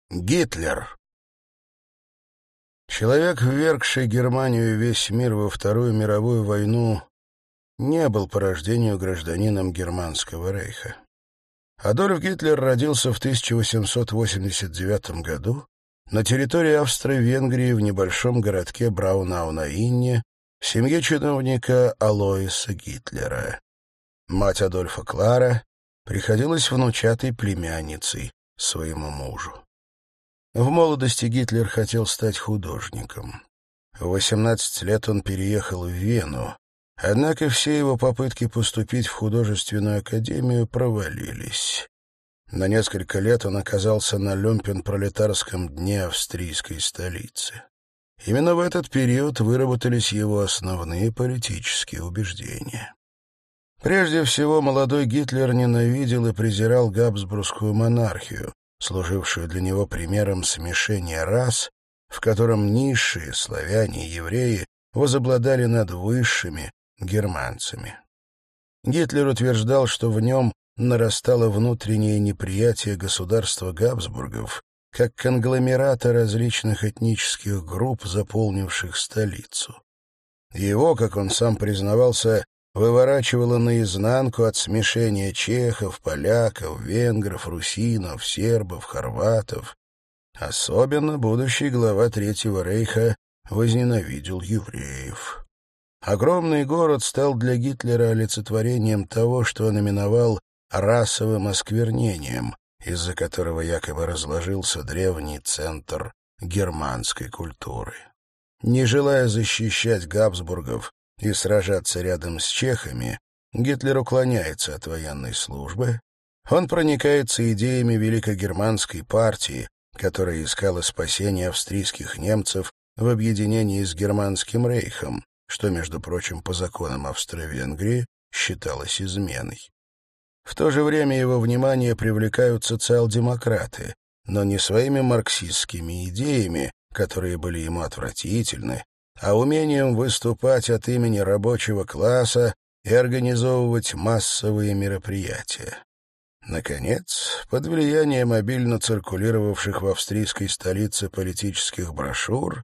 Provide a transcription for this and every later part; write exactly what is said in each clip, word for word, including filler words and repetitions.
Гитлер. Человек, ввергший Германию и весь мир во Вторую мировую войну, не был по рождению гражданином Германского рейха. Адольф Гитлер родился в тысяча восемьсот восемьдесят девятом году на территории Австро-Венгрии в небольшом городке Браунау-на-Инне в семье чиновника Алоиса Гитлера. Мать Адольфа, Клара, приходилась внучатой племянницей своему мужу. В молодости Гитлер хотел стать художником. В восемнадцать лет он переехал в Вену, однако все его попытки поступить в художественную академию провалились. На несколько лет он оказался на люмпен-пролетарском дне австрийской столицы. Именно в этот период выработались его основные политические убеждения. Прежде всего, молодой Гитлер ненавидел и презирал габсбургскую монархию, служившую для него примером смешения рас, в котором низшие славяне и евреи возобладали над высшими германцами. Гитлер утверждал, что в нем нарастало внутреннее неприятие государства Габсбургов как конгломерата различных этнических групп, заполнивших столицу. Его, как он сам признавался, выворачивало наизнанку от смешения чехов, поляков, венгров, русинов, сербов, хорватов. Особенно будущий глава Третьего рейха возненавидел евреев. Огромный город стал для Гитлера олицетворением того, что он именовал расовым осквернением, из-за которого якобы разложился древний центр германской культуры. Не желая защищать Габсбургов и сражаться рядом с чехами, Гитлер уклоняется от военной службы. Он проникается идеями Великогерманской партии, которая искала спасения австрийских немцев в объединении с Германским рейхом, что, между прочим, по законам Австро-Венгрии считалось изменой. В то же время его внимание привлекают социал-демократы, но не своими марксистскими идеями, которые были ему отвратительны, а умением выступать от имени рабочего класса и организовывать массовые мероприятия. Наконец, под влиянием обильно циркулировавших в австрийской столице политических брошюр,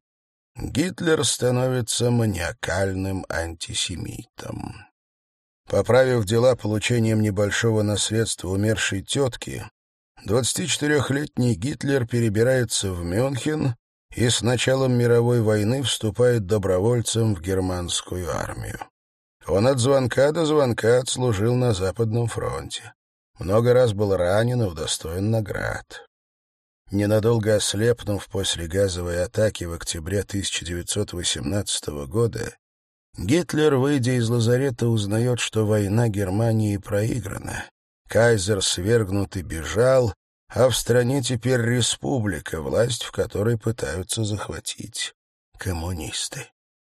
Гитлер становится маниакальным антисемитом. Поправив дела получением небольшого наследства умершей тетки, двадцатичетырехлетний Гитлер перебирается в Мюнхен и с началом мировой войны вступает добровольцем в германскую армию. Он от звонка до звонка отслужил на Западном фронте. Много раз был ранен и удостоен наград. Ненадолго ослепнув после газовой атаки в октябре тысяча девятьсот восемнадцатого года, Гитлер, выйдя из лазарета, узнает, что война Германии проиграна. Кайзер свергнут и бежал, а в стране теперь республика, власть в которой пытаются захватить коммунисты.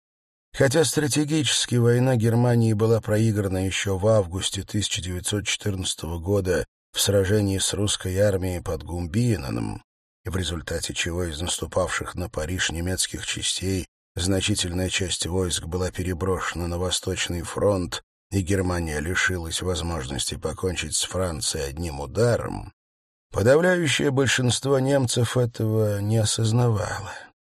Хотя стратегически война Германии была проиграна еще в августе тысяча девятьсот четырнадцатого года в сражении с русской армией под Гумбиеном, в результате чего из наступавших на Париж немецких частей значительная часть войск была переброшена на Восточный фронт, и Германия лишилась возможности покончить с Францией одним ударом, подавляющее большинство немцев этого не осознавало.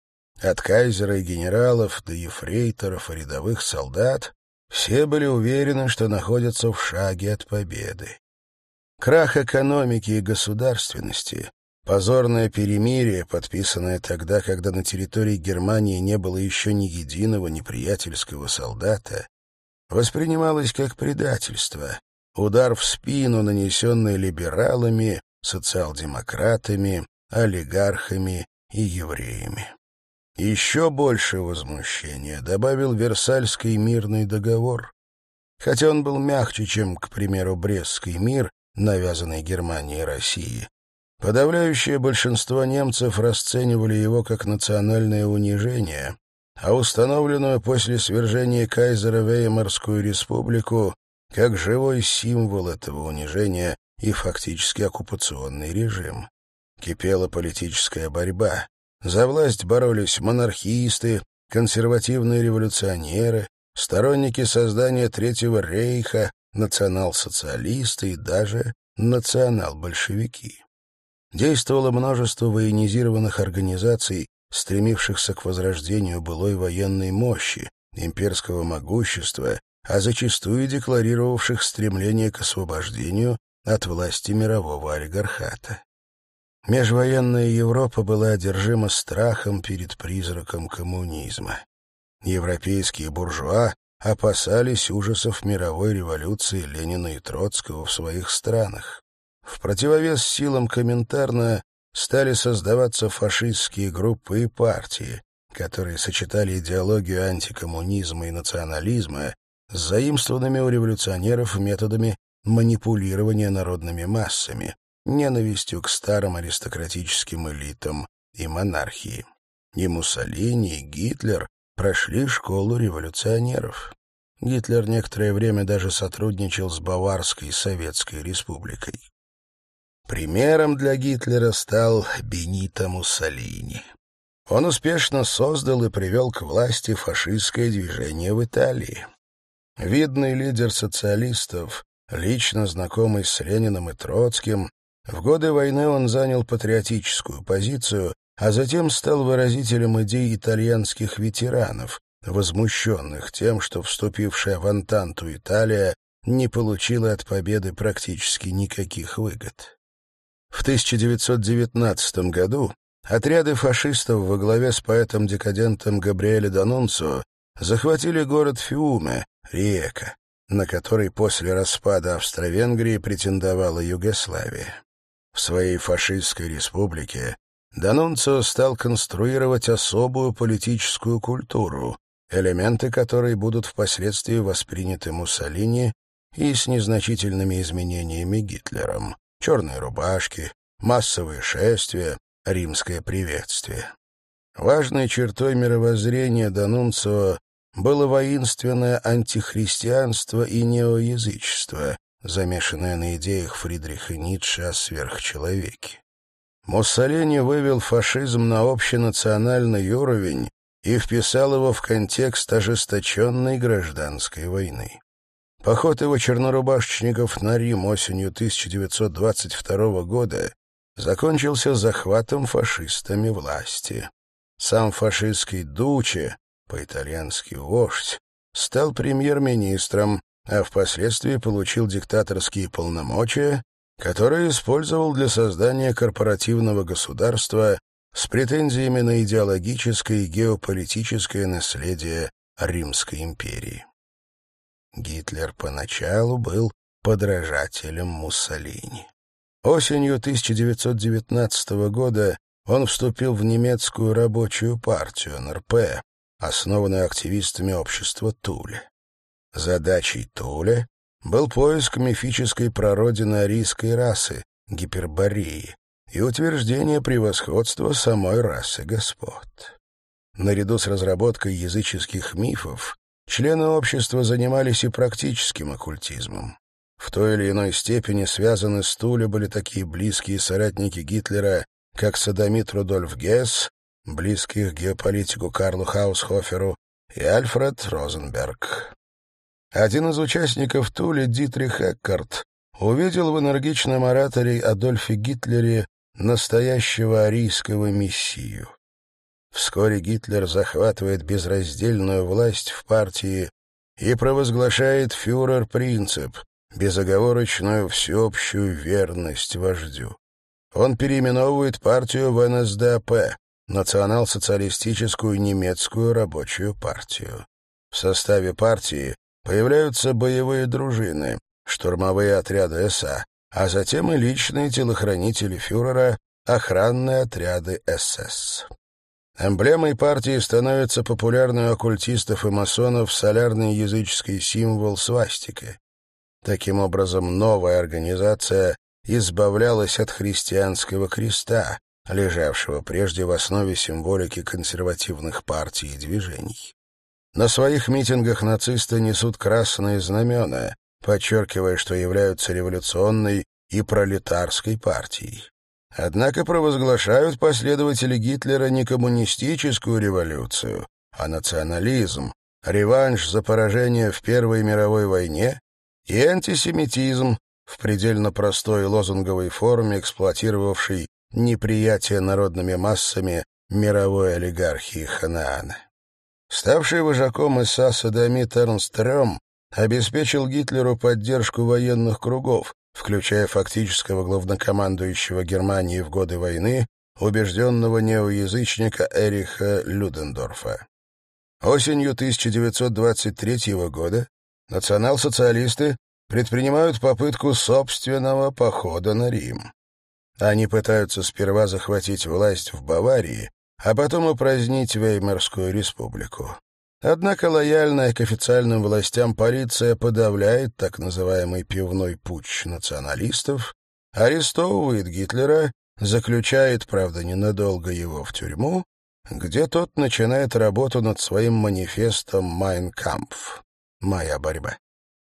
От кайзера и генералов до ефрейторов и рядовых солдат все были уверены, что находятся в шаге от победы. Крах экономики и государственности, позорное перемирие, подписанное тогда, когда на территории Германии не было еще ни единого неприятельского солдата, воспринималось как предательство, удар в спину, нанесенный либералами, социал-демократами, олигархами и евреями. Еще больше возмущения добавил Версальский мирный договор. Хотя он был мягче, чем, к примеру, Брестский мир, навязанный Германией и Россией, подавляющее большинство немцев расценивали его как национальное унижение, а установленную после свержения кайзера Веймарскую республику как живой символ этого унижения и фактически оккупационный режим. Кипела политическая борьба. За власть боролись монархисты, консервативные революционеры, сторонники создания Третьего рейха, национал-социалисты и даже национал-большевики. действовало множество военизированных организаций, стремившихся к возрождению былой военной мощи, имперского могущества, а зачастую декларировавших стремление к освобождению от власти мирового олигархата. Межвоенная Европа была одержима страхом перед призраком коммунизма. Европейские буржуа опасались ужасов мировой революции Ленина и Троцкого в своих странах. В противовес силам Коминтерна стали создаваться фашистские группы и партии, которые сочетали идеологию антикоммунизма и национализма с заимствованными у революционеров методами манипулирования народными массами, ненавистью к старым аристократическим элитам и монархии. И Муссолини, и Гитлер прошли школу революционеров. Гитлер некоторое время даже сотрудничал с Баварской Советской Республикой. Примером для Гитлера стал Бенито Муссолини. Он успешно создал и привел к власти фашистское движение в Италии. Видный лидер социалистов, лично знакомый с Лениным и Троцким, в годы войны он занял патриотическую позицию, а затем стал выразителем идей итальянских ветеранов, возмущенных тем, что вступившая в Антанту Италия не получила от победы практически никаких выгод. В тысяча девятьсот девятнадцатом году отряды фашистов во главе с поэтом-декадентом Габриэле Данунцио захватили город Фиуме, Риека, на который после распада Австро-Венгрии претендовала Югославия. В своей фашистской республике Данунцио стал конструировать особую политическую культуру, элементы которой будут впоследствии восприняты Муссолини и с незначительными изменениями Гитлером: черные рубашки, массовые шествия, римское приветствие. Важной чертой мировоззрения Данунцио было воинственное антихристианство и неоязычество, замешанное на идеях Фридриха Ницше о сверхчеловеке. Муссолини вывел фашизм на общенациональный уровень и вписал его в контекст ожесточенной гражданской войны. Поход его чернорубашечников на Рим осенью тысяча девятьсот двадцать второго года закончился захватом фашистами власти. Сам фашистский Дуче, по-итальянски «вождь», стал премьер-министром, а впоследствии получил диктаторские полномочия, которые использовал для создания корпоративного государства с претензиями на идеологическое и геополитическое наследие Римской империи. Гитлер поначалу был подражателем Муссолини. Осенью тысяча девятьсот девятнадцатого года он вступил в немецкую рабочую партию эн эр пэ, основанную активистами общества Туле. Задачей Туле был поиск мифической прародины арийской расы, Гипербореи, и утверждение превосходства самой расы господ. Наряду с разработкой языческих мифов члены общества занимались и практическим оккультизмом. В той или иной степени связаны с Туле были такие близкие соратники Гитлера, как содомит Рудольф Гесс, близких геополитику Карлу Хаусхоферу, и Альфред Розенберг. Один из участников Туле, Дитрих Эккарт, увидел в энергичном ораторе Адольфе Гитлере настоящего арийского мессию. Вскоре Гитлер захватывает безраздельную власть в партии и провозглашает фюрер-принцип, безоговорочную всеобщую верность вождю. Он переименовывает партию в эн эс дэ а пэ, национал-социалистическую немецкую рабочую партию. В составе партии появляются боевые дружины, штурмовые отряды эс а, а затем и личные телохранители фюрера, охранные отряды эс эс. Эмблемой партии становится популярный у оккультистов и масонов солярный языческий символ свастика. Таким образом, новая организация избавлялась от христианского креста, лежавшего прежде в основе символики консервативных партий и движений. На своих митингах нацисты несут красные знамена, подчеркивая, что являются революционной и пролетарской партией. Однако провозглашают последователи Гитлера не коммунистическую революцию, а национализм, реванш за поражение в Первой мировой войне и антисемитизм в предельно простой лозунговой форме, эксплуатировавший неприятия народными массами мировой олигархии Ханаана. Ставший вожаком эс-а Садомит Эрнст Рём обеспечил Гитлеру поддержку военных кругов, включая фактического главнокомандующего Германии в годы войны, убежденного неоязычника Эриха Людендорфа. Осенью тысяча девятьсот двадцать третьего года национал-социалисты предпринимают попытку собственного похода на Рим. Они пытаются сперва захватить власть в Баварии, а потом упразднить Веймарскую республику. Однако лояльная к официальным властям полиция подавляет так называемый пивной путч националистов, арестовывает Гитлера, заключает, правда, ненадолго его в тюрьму, где тот начинает работу над своим манифестом «Майн Кампф» — «Моя борьба».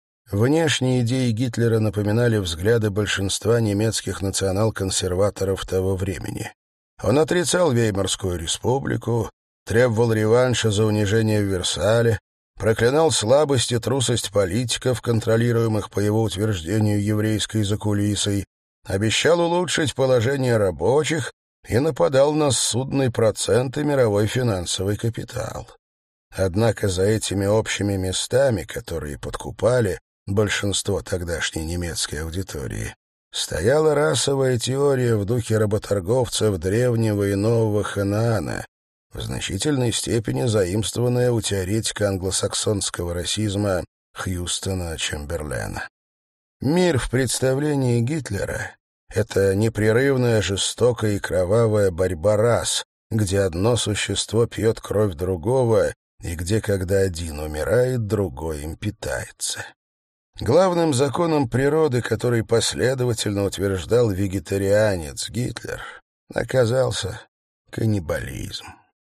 Внешние идеи Гитлера напоминали взгляды большинства немецких национал-консерваторов того времени. Он отрицал Веймарскую республику, требовал реванша за унижение в Версале, проклинал слабость и трусость политиков, контролируемых, по его утверждению, еврейской закулисой, обещал улучшить положение рабочих и нападал на судный процент и мировой финансовый капитал. Однако за этими общими местами, которые подкупали большинство тогдашней немецкой аудитории, стояла расовая теория в духе работорговцев древнего и нового Ханаана, в значительной степени заимствованная у теоретика англосаксонского расизма Хьюстона Чемберлена. Мир в представлении Гитлера — это непрерывная, жестокая и кровавая борьба рас, где одно существо пьет кровь другого и где, когда один умирает, другой им питается. Главным законом природы, который последовательно утверждал вегетарианец Гитлер, оказался каннибализм.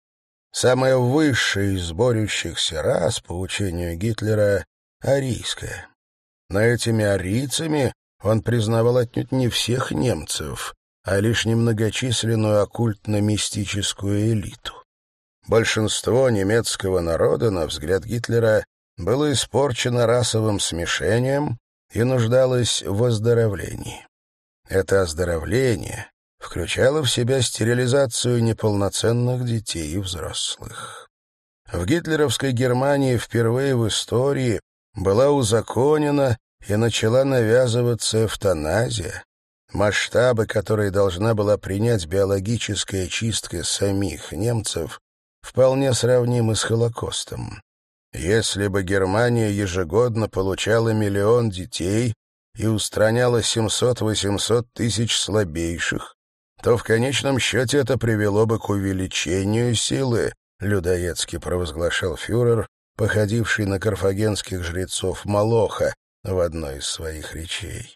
Самая высшая из борющихся рас, по учению Гитлера, арийская. Но этими арийцами он признавал отнюдь не всех немцев, а лишь немногочисленную оккультно-мистическую элиту. Большинство немецкого народа, на взгляд Гитлера, было испорчено расовым смешением и нуждалось в оздоровлении. Это оздоровление включало в себя стерилизацию неполноценных детей и взрослых. В гитлеровской Германии впервые в истории была узаконена и начала навязываться эвтаназия, масштабы которой должна была принять биологическая чистка самих немцев, вполне сравнимы с Холокостом. Если бы Германия ежегодно получала миллион детей и устраняла семьсот-восемьсот тысяч слабейших, то в конечном счете это привело бы к увеличению силы, людоедски провозглашал фюрер, походивший на карфагенских жрецов Молоха в одной из своих речей.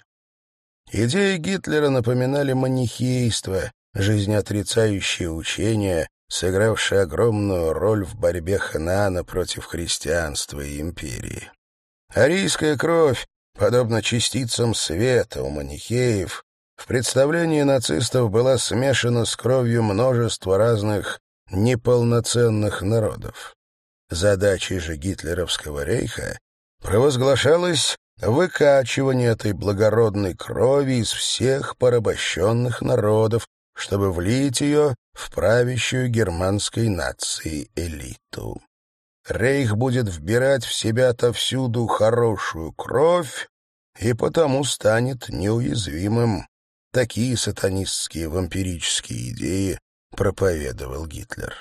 Идеи Гитлера напоминали манихейство, жизнеотрицающее учение, сыгравшее огромную роль в борьбе Ханаана против христианства и империи. Арийская кровь, подобно частицам света у манихеев, в представлении нацистов была смешана с кровью множества разных неполноценных народов. Задачей же гитлеровского рейха провозглашалось выкачивание этой благородной крови из всех порабощенных народов, чтобы влить ее в правящую германской нации элиту. Рейх будет вбирать в себя отовсюду хорошую кровь и потому станет неуязвимым. Такие сатанистские вампирические идеи проповедовал Гитлер.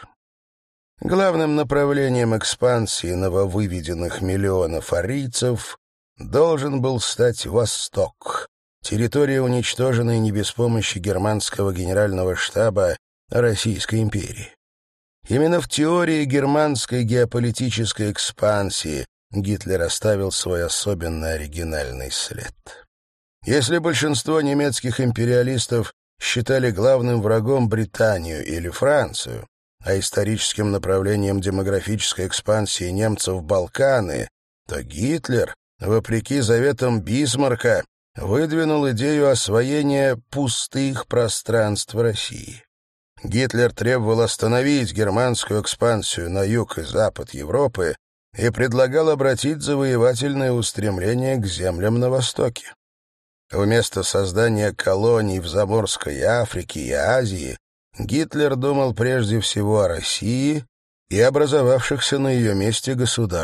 Главным направлением экспансии нововыведенных миллионов арийцев должен был стать Восток, территория, уничтоженная не без помощи германского генерального штаба Российской империи. Именно в теории германской геополитической экспансии Гитлер оставил свой особенно оригинальный след. Если большинство немецких империалистов считали главным врагом Британию или Францию, а историческим направлением демографической экспансии немцев Балканы, то Гитлер, вопреки заветам Бисмарка, выдвинул идею освоения пустых пространств России. Гитлер требовал остановить германскую экспансию на юг и запад Европы и предлагал обратить завоевательные устремления к землям на востоке. Вместо создания колоний в Заморской Африке и Азии Гитлер думал прежде всего о России и образовавшихся на ее месте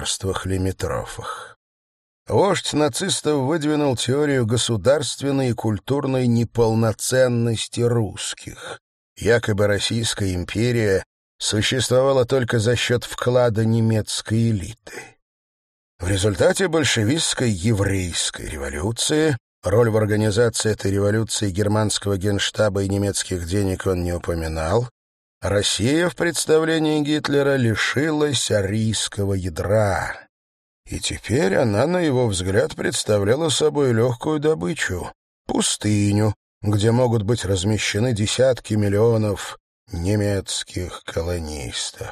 государствах-лимитрофах. Вождь нацистов выдвинул теорию государственной и культурной неполноценности русских. Якобы Российская империя существовала только за счет вклада немецкой элиты. В результате большевистской еврейской революции, роль в организации этой революции германского генштаба и немецких денег он не упоминал, Россия в представлении Гитлера лишилась арийского ядра. И теперь она, на его взгляд, представляла собой легкую добычу — пустыню, где могут быть размещены десятки миллионов немецких колонистов.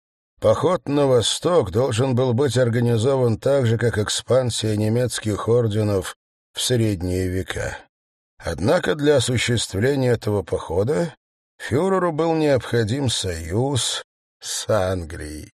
Поход на восток должен был быть организован так же, как экспансия немецких орденов в средние века. Однако для осуществления этого похода фюреру был необходим союз с Англией.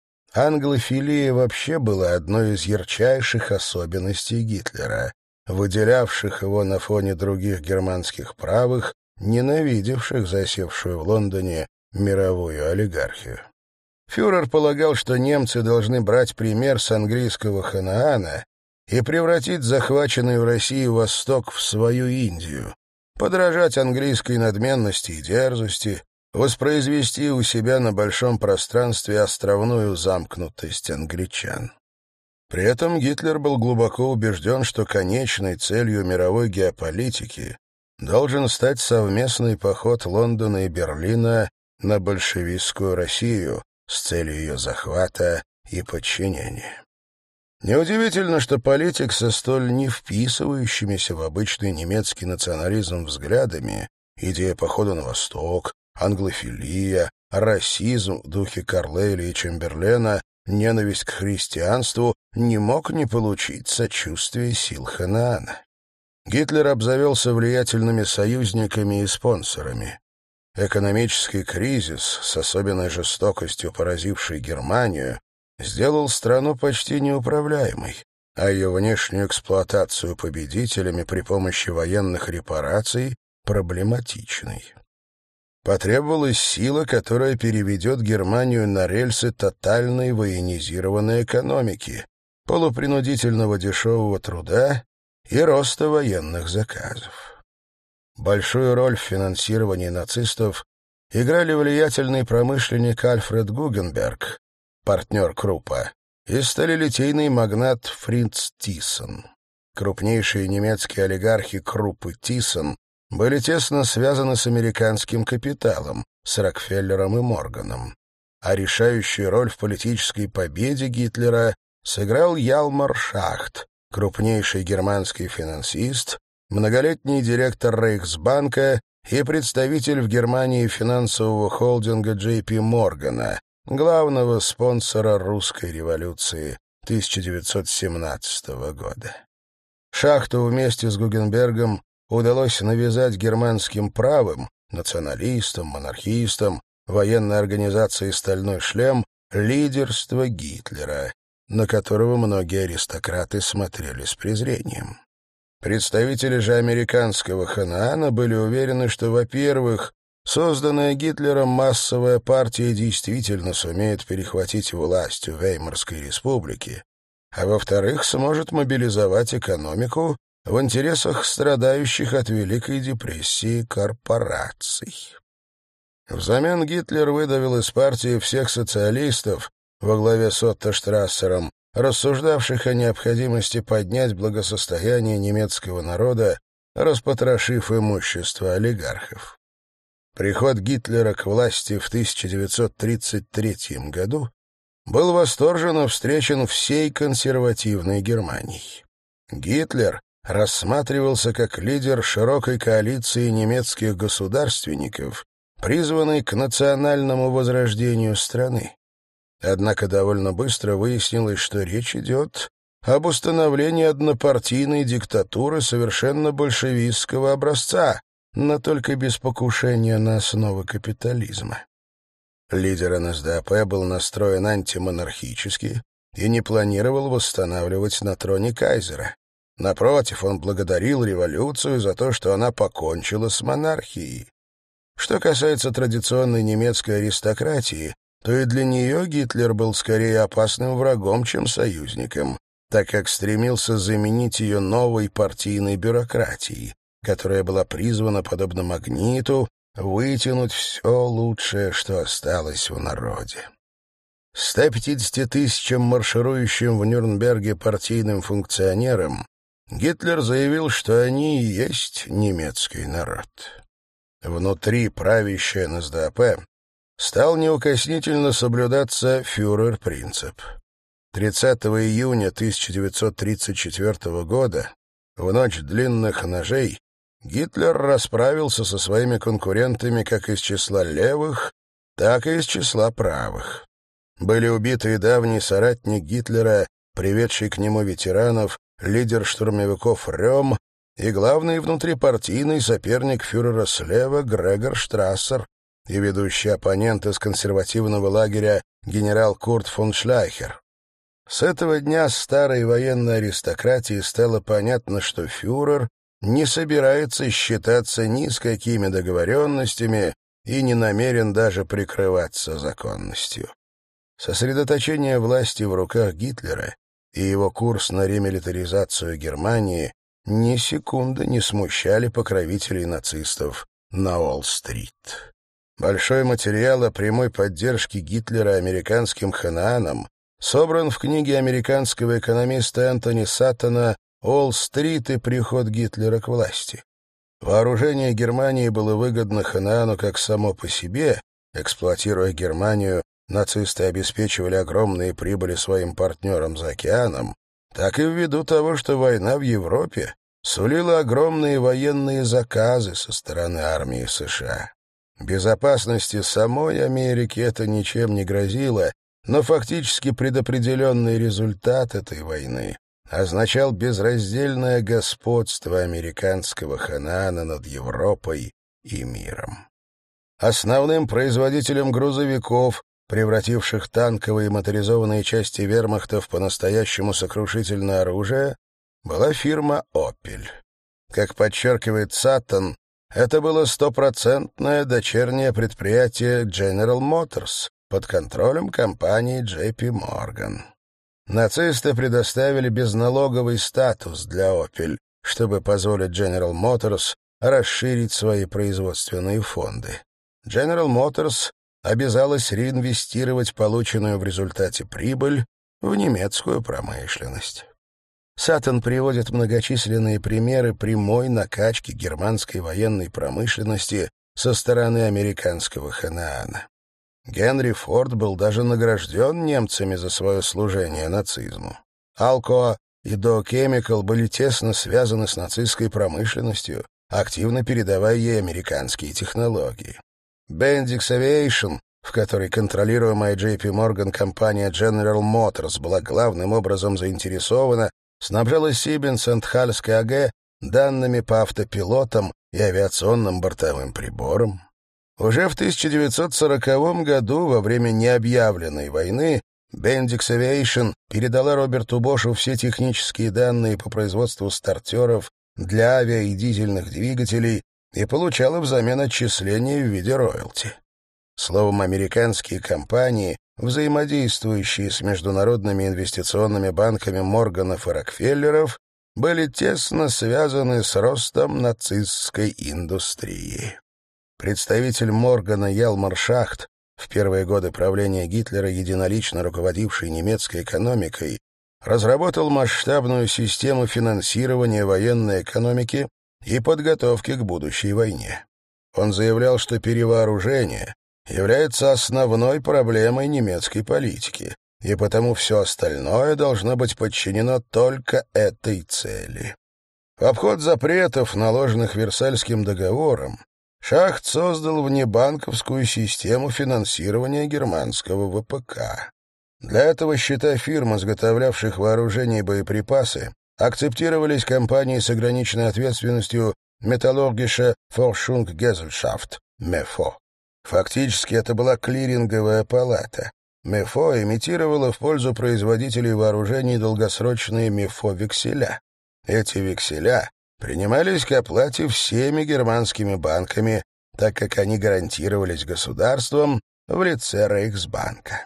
Англофилия вообще была одной из ярчайших особенностей Гитлера, выделявших его на фоне других германских правых, ненавидевших засевшую в Лондоне мировую олигархию. Фюрер полагал, что немцы должны брать пример с английского Ханаана и превратить захваченный в России Восток в свою Индию, подражать английской надменности и дерзости, воспроизвести у себя на большом пространстве островную замкнутость англичан. При этом Гитлер был глубоко убежден, что конечной целью мировой геополитики должен стать совместный поход Лондона и Берлина на большевистскую Россию с целью ее захвата и подчинения. Неудивительно, что политик со столь не вписывающимися в обычный немецкий национализм взглядами, идея похода на восток, англофилия, расизм в духе Карлейля и Чемберлена, ненависть к христианству, не мог не получить сочувствия сил Ханаана. Гитлер обзавелся влиятельными союзниками и спонсорами. Экономический кризис, с особенной жестокостью поразивший Германию, сделал страну почти неуправляемой, а ее внешнюю эксплуатацию победителями при помощи военных репараций проблематичной. Потребовалась сила, которая переведет Германию на рельсы тотальной военизированной экономики, полупринудительного дешевого труда и роста военных заказов. Большую роль в финансировании нацистов играли влиятельный промышленник Альфред Гугенберг, партнер Круппа, и сталелитейный магнат Фриц Тиссен. Крупнейшие немецкие олигархи Крупп и Тиссен были тесно связаны с американским капиталом, с Рокфеллером и Морганом. А решающую роль в политической победе Гитлера сыграл Ялмар Шахт, крупнейший германский финансист, многолетний директор Рейхсбанка и представитель в Германии финансового холдинга Джей Пи Моргана, главного спонсора русской революции тысяча девятьсот семнадцатого года. Шахту вместе с Гугенбергом удалось навязать германским правым, националистам, монархистам, военной организации «Стальной шлем» лидерство Гитлера, на которого многие аристократы смотрели с презрением. Представители же американского Ханаана были уверены, что, во-первых, созданная Гитлером массовая партия действительно сумеет перехватить власть в Веймарской республике, а во-вторых, сможет мобилизовать экономику в интересах страдающих от Великой депрессии корпораций. Взамен Гитлер выдавил из партии всех социалистов во главе с Отто Штрассером, рассуждавших о необходимости поднять благосостояние немецкого народа, распотрошив имущество олигархов. Приход Гитлера к власти в тысяча девятьсот тридцать третьем году был восторженно встречен всей консервативной Германией. Гитлер рассматривался как лидер широкой коалиции немецких государственников, призванной к национальному возрождению страны. Однако довольно быстро выяснилось, что речь идет об установлении однопартийной диктатуры совершенно большевистского образца, но только без покушения на основы капитализма. Лидер эн эс дэ а пэ был настроен антимонархически и не планировал восстанавливать на троне кайзера. Напротив, он благодарил революцию за то, что она покончила с монархией. Что касается традиционной немецкой аристократии, то и для нее Гитлер был скорее опасным врагом, чем союзником, так как стремился заменить ее новой партийной бюрократией, которая была призвана, подобно магниту, вытянуть все лучшее, что осталось в народе. ста пятидесяти тысячам марширующим в Нюрнберге партийным функционерам Гитлер заявил, что они и есть немецкий народ. Внутри правящей эн эс дэ а пэ стал неукоснительно соблюдаться фюрер-принцип. тридцатого июня тысяча девятьсот тридцать четвёртого года, в ночь длинных ножей, Гитлер расправился со своими конкурентами как из числа левых, так и из числа правых. Были убиты и давний соратник Гитлера, приведший к нему ветеранов, лидер штурмовиков Рём и главный внутрипартийный соперник фюрера слева Грегор Штрассер и ведущий оппонент из консервативного лагеря генерал Курт фон Шляйхер. С этого дня старой военной аристократии стало понятно, что фюрер не собирается считаться ни с какими договоренностями и не намерен даже прикрываться законностью. Сосредоточение власти в руках Гитлера и его курс на ремилитаризацию Германии ни секунды не смущали покровителей нацистов на Уолл-стрит. Большой материал о прямой поддержке Гитлера американским ханаанам собран в книге американского экономиста Энтони Саттона «Уолл-стрит и приход Гитлера к власти». Вооружение Германии было выгодно Ханаану как само по себе. Эксплуатируя Германию, нацисты обеспечивали огромные прибыли своим партнерам за океаном, так и ввиду того, что война в Европе сулила огромные военные заказы со стороны армии США. Безопасности самой Америки это ничем не грозило, но фактически предопределенный результат этой войны означал безраздельное господство американского Ханаана над Европой и миром. Основным производителем грузовиков, превративших танковые и моторизованные части вермахта в по-настоящему сокрушительное оружие, была фирма «Опель». Как подчеркивает Саттон, это было стопроцентное дочернее предприятие General Motors под контролем компании джей пи Morgan. Нацисты предоставили безналоговый статус для «Опель», чтобы позволить General Motors расширить свои производственные фонды. General Motors обязалась реинвестировать полученную в результате прибыль в немецкую промышленность. Саттон приводит многочисленные примеры прямой накачки германской военной промышленности со стороны американского Ханаана. Генри Форд был даже награжден немцами за свое служение нацизму. Alcoa и Dow Chemical были тесно связаны с нацистской промышленностью, активно передавая ей американские технологии. Bendix Aviation, в которой контролируемая джей пи Morgan компания General Motors была главным образом заинтересована, снабжала Siemens и Halske эй джи данными по автопилотам и авиационным бортовым приборам. Уже в тысяча девятьсот сороковом году, во время необъявленной войны, Bendix Aviation передала Роберту Бошу все технические данные по производству стартеров для авиа- и дизельных двигателей и получала взамен отчисления в виде роялти. Словом, американские компании, взаимодействующие с международными инвестиционными банками Морганов и Рокфеллеров, были тесно связаны с ростом нацистской индустрии. Представитель Моргана Ялмар Шахт, в первые годы правления Гитлера единолично руководивший немецкой экономикой, разработал масштабную систему финансирования военной экономики и подготовки к будущей войне. Он заявлял, что перевооружение является основной проблемой немецкой политики, и потому все остальное должно быть подчинено только этой цели. В обход запретов, наложенных Версальским договором, Шахт создал внебанковскую систему финансирования германского вэ пэ ка. Для этого счета фирм, изготовлявших вооружение и боеприпасы, акцептировались компанией с ограниченной ответственностью Metallurgische Forschungsgesellschaft, МЕФО. Фактически это была клиринговая палата. МЕФО имитировала в пользу производителей вооружений долгосрочные МЕФО-векселя. Эти векселя принимались к оплате всеми германскими банками, так как они гарантировались государством в лице Рейхсбанка.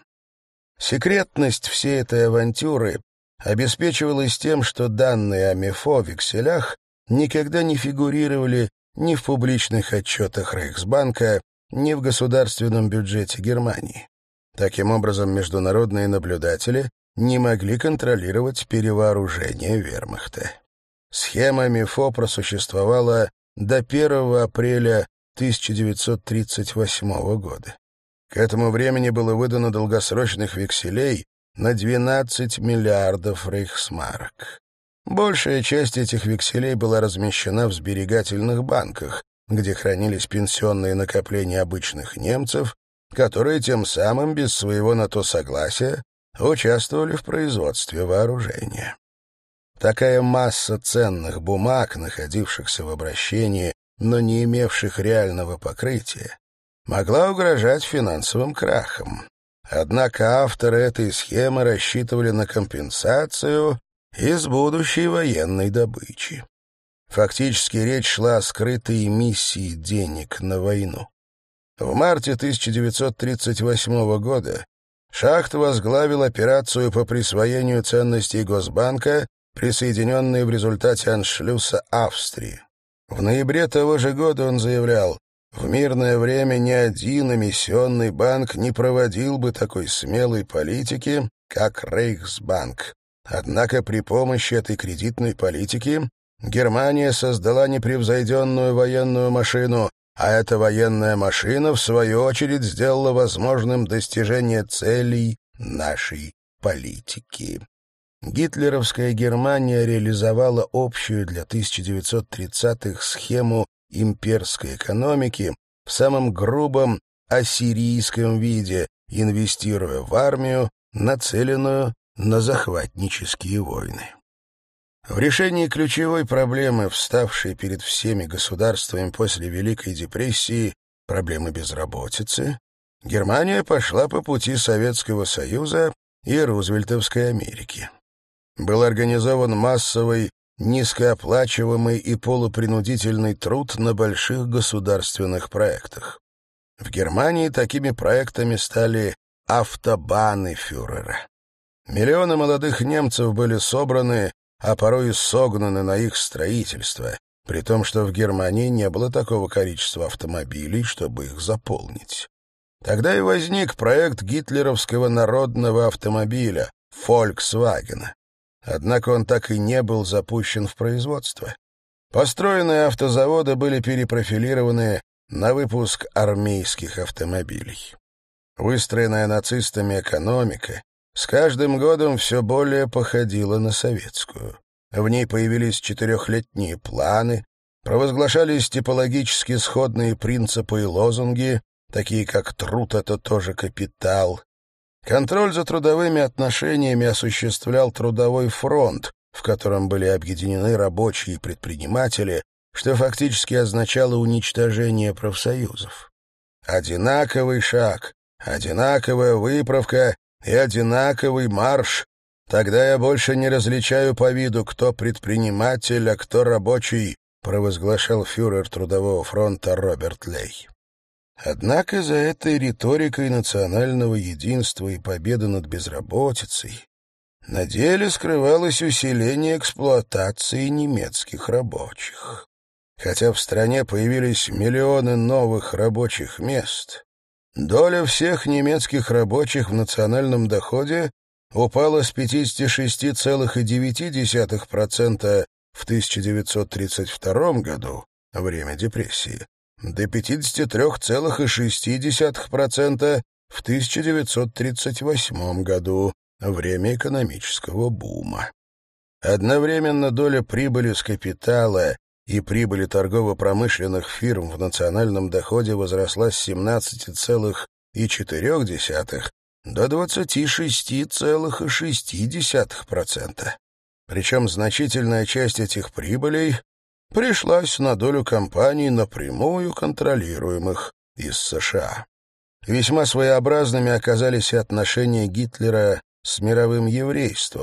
Секретность всей этой авантюры обеспечивалась тем, что данные о МИФО в векселях никогда не фигурировали ни в публичных отчетах Рейхсбанка, ни в государственном бюджете Германии. Таким образом, международные наблюдатели не могли контролировать перевооружение вермахта. Схема МИФО просуществовала до первого апреля тысяча девятьсот тридцать восьмого года. К этому времени было выдано долгосрочных векселей на двенадцать миллиардов рейхсмарок. Большая часть этих векселей была размещена в сберегательных банках, где хранились пенсионные накопления обычных немцев, которые тем самым, без своего на то согласия, участвовали в производстве вооружения. Такая масса ценных бумаг, находившихся в обращении, но не имевших реального покрытия, могла угрожать финансовым крахом. Однако авторы этой схемы рассчитывали на компенсацию из будущей военной добычи. Фактически речь шла о скрытой эмиссии денег на войну. В марте тысяча девятьсот тридцать восьмого года Шахт возглавил операцию по присвоению ценностей Госбанка, присоединенной в результате аншлюса Австрии. В ноябре того же года он заявлял: «В мирное время ни один эмиссионный банк не проводил бы такой смелой политики, как Рейхсбанк. Однако при помощи этой кредитной политики Германия создала непревзойденную военную машину, а эта военная машина, в свою очередь, сделала возможным достижение целей нашей политики». Гитлеровская Германия реализовала общую для тысяча девятьсот тридцатых схему имперской экономики в самом грубом ассирийском виде, инвестируя в армию, нацеленную на захватнические войны. В решении ключевой проблемы, вставшей перед всеми государствами после Великой депрессии, проблемы безработицы, Германия пошла по пути Советского Союза и Рузвельтовской Америки. Был организован массовый, низкооплачиваемый и полупринудительный труд на больших государственных проектах. В Германии такими проектами стали автобаны фюрера. Миллионы молодых немцев были собраны, а порой и согнаны на их строительство, при том, что в Германии не было такого количества автомобилей, чтобы их заполнить. Тогда и возник проект гитлеровского народного автомобиля «Фольксвагена». Однако он так и не был запущен в производство. Построенные автозаводы были перепрофилированы на выпуск армейских автомобилей. Выстроенная нацистами экономика с каждым годом все более походила на советскую. В ней появились четырехлетние планы, провозглашались типологически сходные принципы и лозунги, такие как «труд — это тоже капитал». Контроль за трудовыми отношениями осуществлял трудовой фронт, в котором были объединены рабочие и предприниматели, что фактически означало уничтожение профсоюзов. Одинаковый шаг, одинаковая выправка и одинаковый марш. Тогда я больше не различаю по виду, кто предприниматель, а кто рабочий, провозглашал фюрер Трудового фронта Роберт Лей. Однако за этой риторикой национального единства и победы над безработицей на деле скрывалось усиление эксплуатации немецких рабочих. Хотя в стране появились миллионы новых рабочих мест, доля всех немецких рабочих в национальном доходе упала с пятидесяти шести целых девяти десятых процента в тысяча девятьсот тридцать втором году, время депрессии, до пятидесяти трёх целых шести десятых процента в тысяча девятьсот тридцать восьмом году, время экономического бума. Одновременно доля прибыли с капитала и прибыли торгово-промышленных фирм в национальном доходе возросла с семнадцати целых четырёх десятых до двадцати шести целых шести десятых процента. Причем значительная часть этих прибылей пришлась на долю компаний, напрямую контролируемых из США. Весьма своеобразными оказались и отношения Гитлера с мировым еврейством,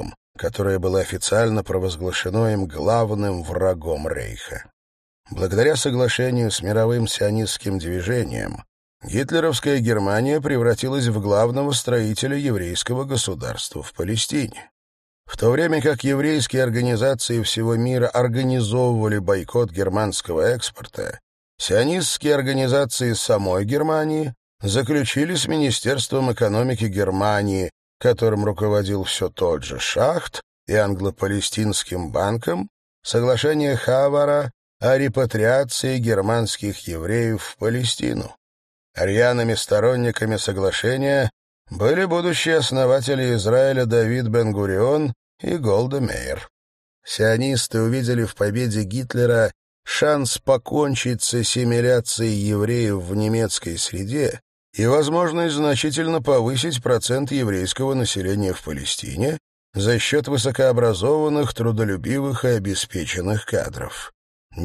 которое было официально провозглашено им главным врагом Рейха. Благодаря соглашению с мировым сионистским движением гитлеровская Германия превратилась в главного строителя еврейского государства в Палестине. В то время как еврейские организации всего мира организовывали бойкот германского экспорта, сионистские организации самой Германии заключили с Министерством экономики Германии, которым руководил все тот же Шахт, и англо-палестинским банком, соглашение Хавара о репатриации германских евреев в Палестину. Рьяными сторонниками соглашения были будущие основатели Израиля Давид Бен-Гурион и Голда Меир. Сионисты увидели в победе Гитлера шанс покончить с ассимиляцией евреев в немецкой среде и возможность значительно повысить процент еврейского населения в Палестине за счет высокообразованных, трудолюбивых и обеспеченных кадров.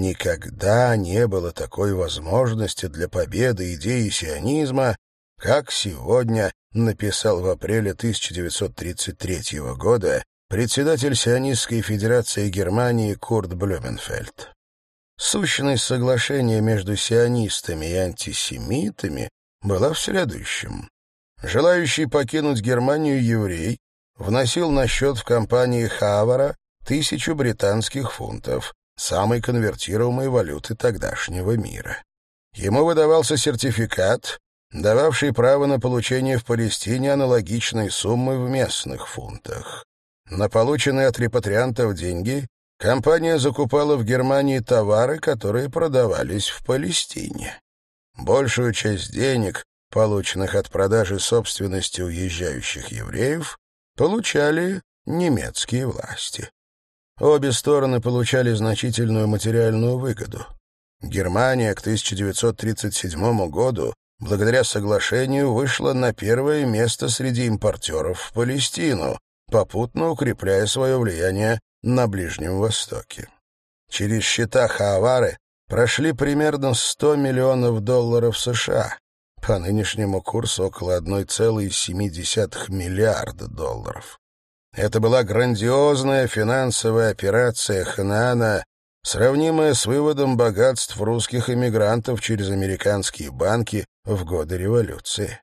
Никогда не было такой возможности для победы идеи сионизма, как сегодня, написал в апреле тысяча девятьсот тридцать третьего года председатель Сионистской Федерации Германии Курт Блюменфельд. Сущность соглашения между сионистами и антисемитами была в следующем. Желающий покинуть Германию еврей вносил на счет в компании Хавара тысячу британских фунтов, самой конвертируемой валюты тогдашнего мира. Ему выдавался сертификат, дававший право на получение в Палестине аналогичной суммы в местных фунтах. На полученные от репатриантов деньги компания закупала в Германии товары, которые продавались в Палестине. Большую часть денег, полученных от продажи собственности уезжающих евреев, получали немецкие власти. Обе стороны получали значительную материальную выгоду. Германия к тысяча девятьсот тридцать седьмому году благодаря соглашению вышла на первое место среди импортеров в Палестину, попутно укрепляя свое влияние на Ближнем Востоке. Через счета Хаавары прошли примерно сто миллионов долларов США, по нынешнему курсу около одна целая семь десятых миллиарда долларов. Это была грандиозная финансовая операция Ханаана, сравнимая с выводом богатств русских эмигрантов через американские банки в годы революции.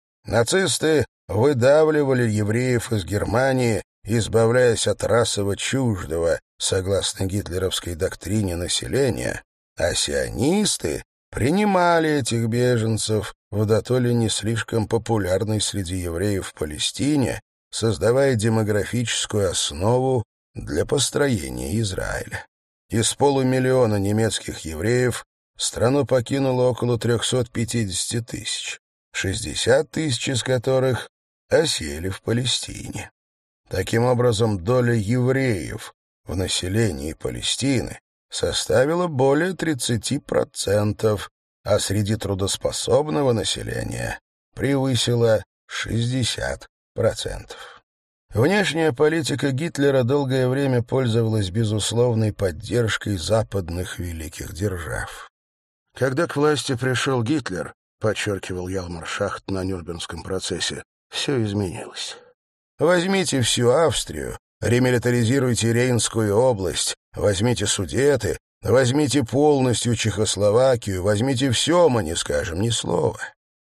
Нацисты выдавливали евреев из Германии, избавляясь от расово чуждого, согласно гитлеровской доктрине, населения, а сионисты принимали этих беженцев в дотоле не слишком популярной среди евреев в Палестине, создавая демографическую основу для построения Израиля. Из полумиллиона немецких евреев страну покинуло около триста пятьдесят тысяч, шестьдесят тысяч из которых осели в Палестине. Таким образом, доля евреев в населении Палестины составила более тридцати процентов, а среди трудоспособного населения превысила шестьдесят процентов. Внешняя политика Гитлера долгое время пользовалась безусловной поддержкой западных великих держав. Когда к власти пришел Гитлер, подчеркивал Ялмар Шахт на Нюрнбергском процессе, все изменилось. Возьмите всю Австрию, ремилитаризируйте Рейнскую область, возьмите Судеты, возьмите полностью Чехословакию, возьмите все, мы не скажем ни слова.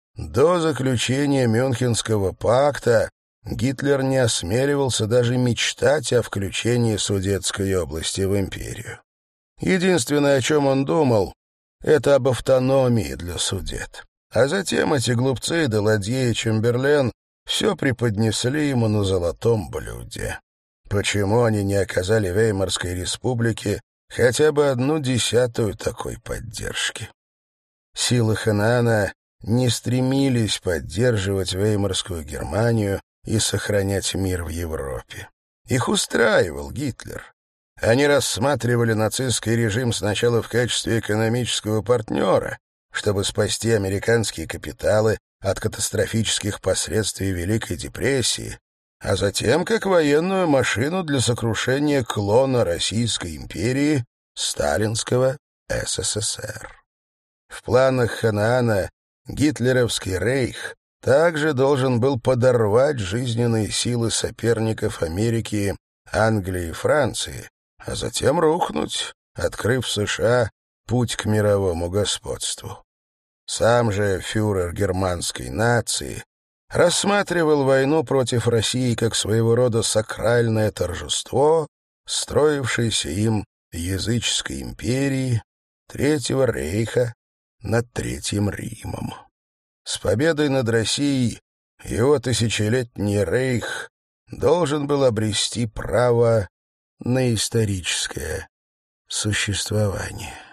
До заключения Мюнхенского пакта Гитлер не осмеливался даже мечтать о включении Судетской области в империю. Единственное, о чем он думал, это об автономии для Судет. А затем эти глупцы, Даладье и Чемберлен, все преподнесли ему на золотом блюде. Почему они не оказали Веймарской республике хотя бы одну десятую такой поддержки? Силы Ханаана не стремились поддерживать Веймарскую Германию и сохранять мир в Европе. Их устраивал Гитлер. Они рассматривали нацистский режим сначала в качестве экономического партнера, чтобы спасти американские капиталы от катастрофических последствий Великой депрессии, а затем как военную машину для сокрушения клона Российской империи, сталинского СССР. В планах Ханаана гитлеровский рейх также должен был подорвать жизненные силы соперников Америки, Англии и Франции, а затем рухнуть, открыв США путь к мировому господству. Сам же фюрер германской нации рассматривал войну против России как своего рода сакральное торжество строившейся им языческой империи Третьего рейха над Третьим Римом. С победой над Россией его тысячелетний рейх должен был обрести право на историческое существование.